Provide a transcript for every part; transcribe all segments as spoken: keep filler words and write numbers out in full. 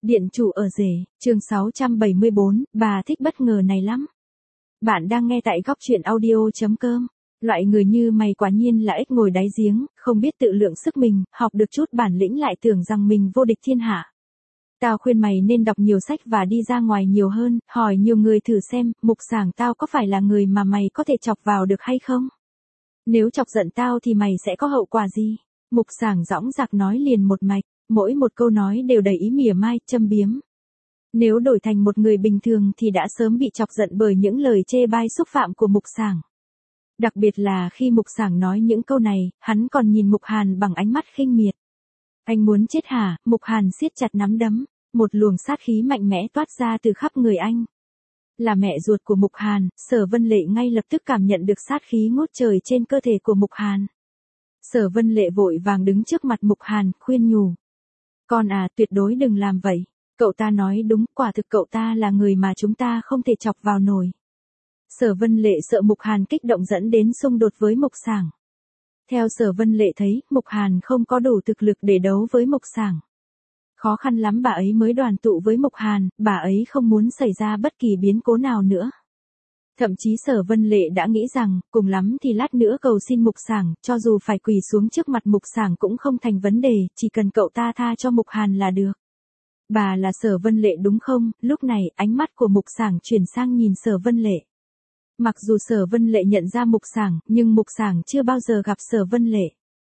Điện chủ ở rể, chương sáu trăm bảy mươi bốn, bà thích bất ngờ này lắm. Bạn đang nghe tại góc truyện audio.com. Loại người như mày quả nhiên là ếch ngồi đáy giếng, không biết tự lượng sức mình, học được chút bản lĩnh lại tưởng rằng mình vô địch thiên hạ. Tao khuyên mày nên đọc nhiều sách và đi ra ngoài nhiều hơn, hỏi nhiều người thử xem, Mục Sảng tao có phải là người mà mày có thể chọc vào được hay không? Nếu chọc giận tao thì mày sẽ có hậu quả gì? Mục Sảng dõng dạc nói liền một mạch, mỗi một câu nói đều đầy ý mỉa mai, châm biếm. Nếu đổi thành một người bình thường thì đã sớm bị chọc giận bởi những lời chê bai xúc phạm của Mục Sảng. Đặc biệt là khi Mục Sảng nói những câu này, hắn còn nhìn Mục Hàn bằng ánh mắt khinh miệt. Anh muốn chết hả? Mục Hàn siết chặt nắm đấm, một luồng sát khí mạnh mẽ toát ra từ khắp người anh. Là mẹ ruột của Mục Hàn, Sở Vân Lệ ngay lập tức cảm nhận được sát khí ngút trời trên cơ thể của Mục Hàn. Sở Vân Lệ vội vàng đứng trước mặt Mục Hàn, khuyên nhủ. Con à, tuyệt đối đừng làm vậy. Cậu ta nói đúng, quả thực cậu ta là người mà chúng ta không thể chọc vào nổi. Sở Vân Lệ sợ Mục Hàn kích động dẫn đến xung đột với Mục Sảng. Theo Sở Vân Lệ thấy, Mục Hàn không có đủ thực lực để đấu với Mục Sảng. Khó khăn lắm bà ấy mới đoàn tụ với Mục Hàn, bà ấy không muốn xảy ra bất kỳ biến cố nào nữa. Thậm chí Sở Vân Lệ đã nghĩ rằng, cùng lắm thì lát nữa cầu xin Mục Sảng, cho dù phải quỳ xuống trước mặt Mục Sảng cũng không thành vấn đề, chỉ cần cậu ta tha cho Mục Hàn là được. Bà là Sở Vân Lệ đúng không? Lúc này, ánh mắt của Mục Sảng chuyển sang nhìn Sở Vân Lệ. Mặc dù Sở Vân Lệ nhận ra Mục Sảng, nhưng Mục Sảng chưa bao giờ gặp Sở Vân Lệ.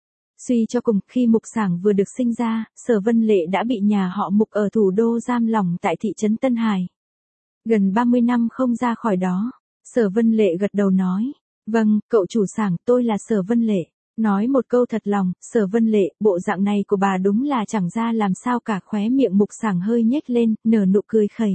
Suy cho cùng, khi Mục Sảng vừa được sinh ra, Sở Vân Lệ đã bị nhà họ Mục ở thủ đô giam lỏng tại thị trấn Tân Hải. Gần ba mươi năm không ra khỏi đó. Sở Vân Lệ gật đầu nói, vâng, cậu chủ Sảng, tôi là Sở Vân Lệ. Nói một câu thật lòng, Sở Vân Lệ, bộ dạng này của bà đúng là chẳng ra làm sao cả. Khóe miệng Mục Sảng hơi nhếch lên, nở nụ cười khẩy.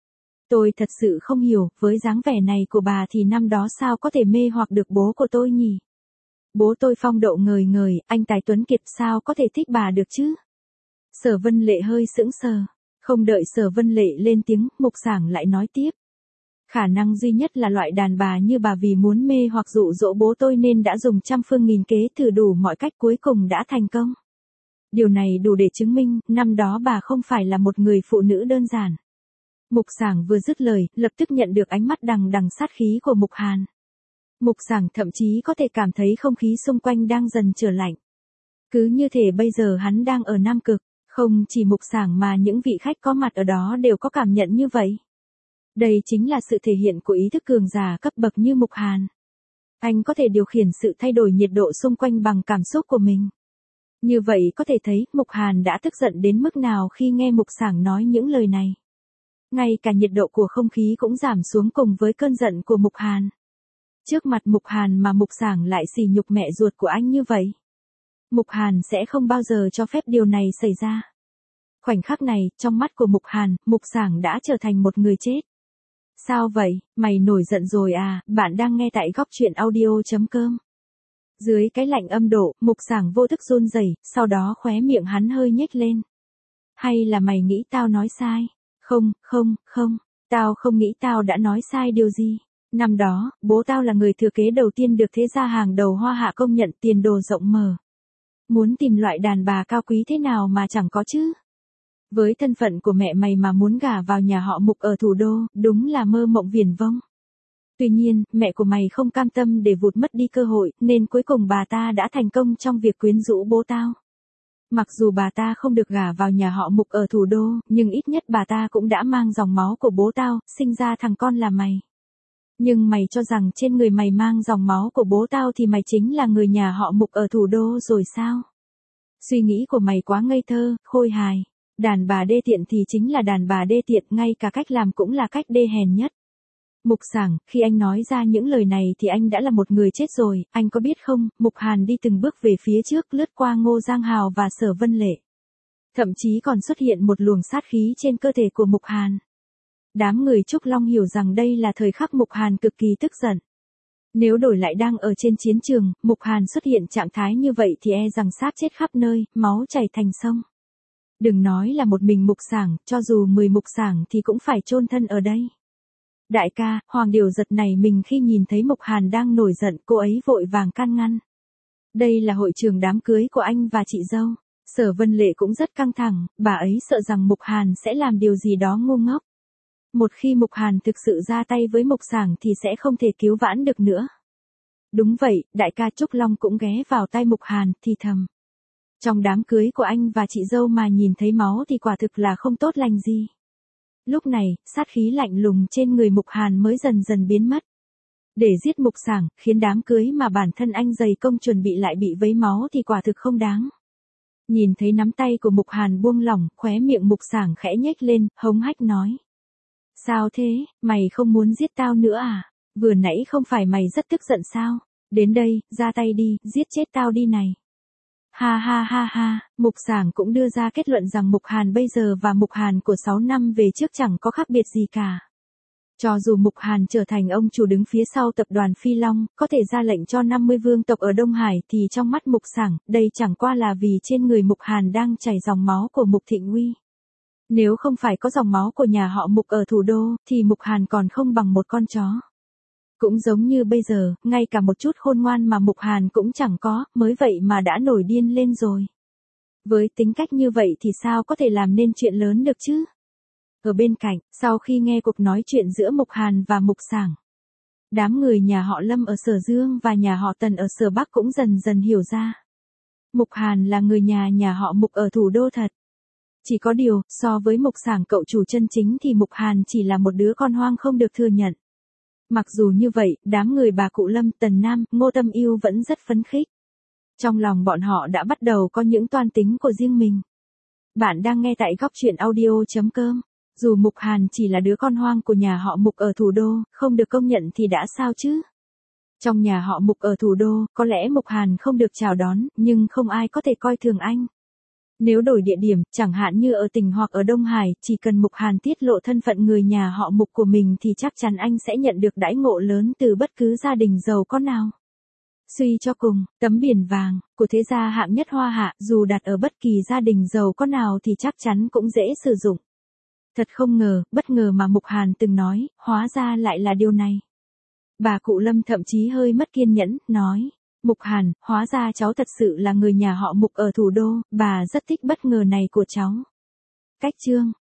Tôi thật sự không hiểu, với dáng vẻ này của bà thì năm đó sao có thể mê hoặc được bố của tôi nhỉ? Bố tôi phong độ ngời ngời, anh tài tuấn kiệt sao có thể thích bà được chứ? Sở Vân Lệ hơi sững sờ. Không đợi Sở Vân Lệ lên tiếng, Mục Sảng lại nói tiếp. Khả năng duy nhất là loại đàn bà như bà vì muốn mê hoặc dụ dỗ bố tôi nên đã dùng trăm phương nghìn kế thử đủ mọi cách cuối cùng đã thành công. Điều này đủ để chứng minh, năm đó bà không phải là một người phụ nữ đơn giản. Mục Sảng vừa dứt lời, lập tức nhận được ánh mắt đằng đằng sát khí của Mục Hàn. Mục Sảng thậm chí có thể cảm thấy không khí xung quanh đang dần trở lạnh. Cứ như thể bây giờ hắn đang ở Nam Cực, không chỉ Mục Sảng mà những vị khách có mặt ở đó đều có cảm nhận như vậy. Đây chính là sự thể hiện của ý thức cường giả cấp bậc như Mục Hàn. Anh có thể điều khiển sự thay đổi nhiệt độ xung quanh bằng cảm xúc của mình. Như vậy có thể thấy Mục Hàn đã tức giận đến mức nào khi nghe Mục Sảng nói những lời này. Ngay cả nhiệt độ của không khí cũng giảm xuống cùng với cơn giận của Mục Hàn. Trước mặt Mục Hàn mà Mục Sảng lại sỉ nhục mẹ ruột của anh như vậy. Mục Hàn sẽ không bao giờ cho phép điều này xảy ra. Khoảnh khắc này, trong mắt của Mục Hàn, Mục Sảng đã trở thành một người chết. Sao vậy, mày nổi giận rồi à? Bạn đang nghe tại góc truyện audio.com. Dưới cái lạnh âm độ, Mục Sảng vô thức run rẩy, sau đó khóe miệng hắn hơi nhếch lên. Hay là mày nghĩ tao nói sai? Không, không, không, tao không nghĩ tao đã nói sai điều gì. Năm đó, bố tao là người thừa kế đầu tiên được thế gia hàng đầu Hoa Hạ công nhận, tiền đồ rộng mở. Muốn tìm loại đàn bà cao quý thế nào mà chẳng có chứ? Với thân phận của mẹ mày mà muốn gả vào nhà họ Mục ở thủ đô, đúng là mơ mộng viển vông. Tuy nhiên, mẹ của mày không cam tâm để vụt mất đi cơ hội, nên cuối cùng bà ta đã thành công trong việc quyến rũ bố tao. Mặc dù bà ta không được gả vào nhà họ Mục ở thủ đô, nhưng ít nhất bà ta cũng đã mang dòng máu của bố tao, sinh ra thằng con là mày. Nhưng mày cho rằng trên người mày mang dòng máu của bố tao thì mày chính là người nhà họ Mục ở thủ đô rồi sao? Suy nghĩ của mày quá ngây thơ, khôi hài. Đàn bà đê tiện thì chính là đàn bà đê tiện, ngay cả cách làm cũng là cách đê hèn nhất. Mục Sảng, khi anh nói ra những lời này thì anh đã là một người chết rồi, anh có biết không? Mục Hàn đi từng bước về phía trước, lướt qua Ngô Giang Hào và Sở Vân Lệ. Thậm chí còn xuất hiện một luồng sát khí trên cơ thể của Mục Hàn. Đám người Trúc Long hiểu rằng đây là thời khắc Mục Hàn cực kỳ tức giận. Nếu đổi lại đang ở trên chiến trường, Mục Hàn xuất hiện trạng thái như vậy thì e rằng xác chết khắp nơi, máu chảy thành sông. Đừng nói là một mình Mục Sảng, cho dù mười Mục Sảng thì cũng phải chôn thân ở đây. Đại ca, Hoàng Điều giật nảy mình khi nhìn thấy Mục Hàn đang nổi giận, cô ấy vội vàng can ngăn. Đây là hội trường đám cưới của anh và chị dâu. Sở Vân Lệ cũng rất căng thẳng, bà ấy sợ rằng Mục Hàn sẽ làm điều gì đó ngu ngốc. Một khi Mục Hàn thực sự ra tay với Mục Sảng thì sẽ không thể cứu vãn được nữa. Đúng vậy, đại ca Trúc Long cũng ghé vào tai Mục Hàn, thì thầm. Trong đám cưới của anh và chị dâu mà nhìn thấy máu thì quả thực là không tốt lành gì. Lúc này, sát khí lạnh lùng trên người Mục Hàn mới dần dần biến mất. Để giết Mục Sảng, khiến đám cưới mà bản thân anh dày công chuẩn bị lại bị vấy máu thì quả thực không đáng. Nhìn thấy nắm tay của Mục Hàn buông lỏng, khóe miệng Mục Sảng khẽ nhếch lên, hống hách nói. Sao thế, mày không muốn giết tao nữa à? Vừa nãy không phải mày rất tức giận sao? Đến đây, ra tay đi, giết chết tao đi này. Ha ha ha ha, Mục Sảng cũng đưa ra kết luận rằng Mục Hàn bây giờ và Mục Hàn của sáu năm về trước chẳng có khác biệt gì cả. Cho dù Mục Hàn trở thành ông chủ đứng phía sau tập đoàn Phi Long, có thể ra lệnh cho năm mươi vương tộc ở Đông Hải thì trong mắt Mục Sảng, đây chẳng qua là vì trên người Mục Hàn đang chảy dòng máu của Mục Thịnh Uy. Nếu không phải có dòng máu của nhà họ Mục ở thủ đô, thì Mục Hàn còn không bằng một con chó. Cũng giống như bây giờ, ngay cả một chút khôn ngoan mà Mục Hàn cũng chẳng có, mới vậy mà đã nổi điên lên rồi. Với tính cách như vậy thì sao có thể làm nên chuyện lớn được chứ? Ở bên cạnh, sau khi nghe cuộc nói chuyện giữa Mục Hàn và Mục Sảng, đám người nhà họ Lâm ở Sở Dương và nhà họ Tần ở Sở Bắc cũng dần dần hiểu ra. Mục Hàn là người nhà nhà họ Mục ở thủ đô thật. Chỉ có điều, so với Mục Sảng cậu chủ chân chính thì Mục Hàn chỉ là một đứa con hoang không được thừa nhận. Mặc dù như vậy, đám người bà cụ Lâm, Tần Nam, Ngô Tâm Yêu vẫn rất phấn khích. Trong lòng bọn họ đã bắt đầu có những toan tính của riêng mình. Bạn đang nghe tại góc truyện audio.com. Dù Mục Hàn chỉ là đứa con hoang của nhà họ Mục ở thủ đô, không được công nhận thì đã sao chứ? Trong nhà họ Mục ở thủ đô, có lẽ Mục Hàn không được chào đón, nhưng không ai có thể coi thường anh. Nếu đổi địa điểm, chẳng hạn như ở tỉnh hoặc ở Đông Hải, chỉ cần Mục Hàn tiết lộ thân phận người nhà họ Mục của mình thì chắc chắn anh sẽ nhận được đãi ngộ lớn từ bất cứ gia đình giàu có nào. Suy cho cùng, tấm biển vàng của thế gia hạng nhất Hoa Hạ dù đặt ở bất kỳ gia đình giàu có nào thì chắc chắn cũng dễ sử dụng. Thật không ngờ, bất ngờ mà Mục Hàn từng nói, hóa ra lại là điều này. Bà cụ Lâm thậm chí hơi mất kiên nhẫn, nói. Mục Hàn, hóa ra cháu thật sự là người nhà họ Mục ở thủ đô, bà rất thích bất ngờ này của cháu. Cách chương